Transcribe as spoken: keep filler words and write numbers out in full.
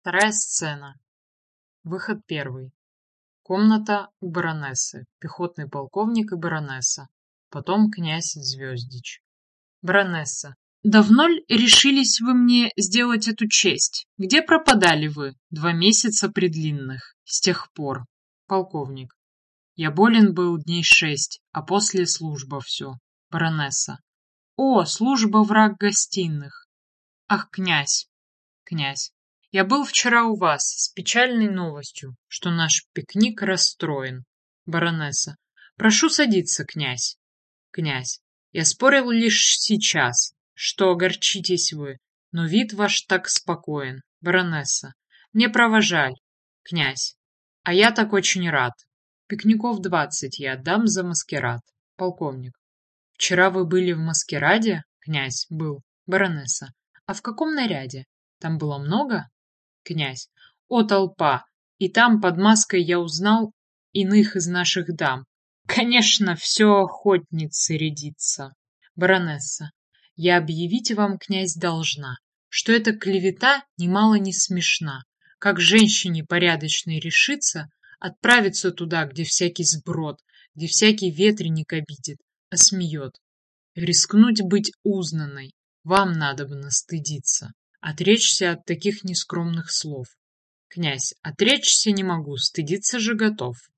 Вторая сцена. Выход первый. Комната у баронессы. Пехотный полковник и баронесса. Потом князь Звездич. Баронесса. Давно ли решились вы мне сделать эту честь? Где пропадали вы? Два месяца предлинных. С тех пор. Полковник. Я болен был дней шесть, а после служба все. Баронесса. О, служба враг гостиных. Ах, князь. Князь. Я был вчера у вас с печальной новостью, что наш пикник расстроен. Баронесса. Прошу садиться, князь. Князь. Я спорил лишь сейчас, что огорчитесь вы, но вид ваш так спокоен. Баронесса. Мне право жаль. Князь. А я так очень рад. Пикников двадцать я отдам за маскарад. Полковник. Вчера вы были в маскараде? Князь. Был. Баронесса. А в каком наряде? Там было много? Князь. О, толпа! И там под маской я узнал иных из наших дам. Конечно, все охотницы рядится. Баронесса. Я объявить вам, князь, должна, что эта клевета немало не смешна. Как женщине порядочной решиться отправиться туда, где всякий сброд, где всякий ветреник обидит, а смеет. Рискнуть быть узнанной, вам надобно стыдиться. Отречься от таких нескромных слов. Князь. Отречься не могу, стыдиться же готов.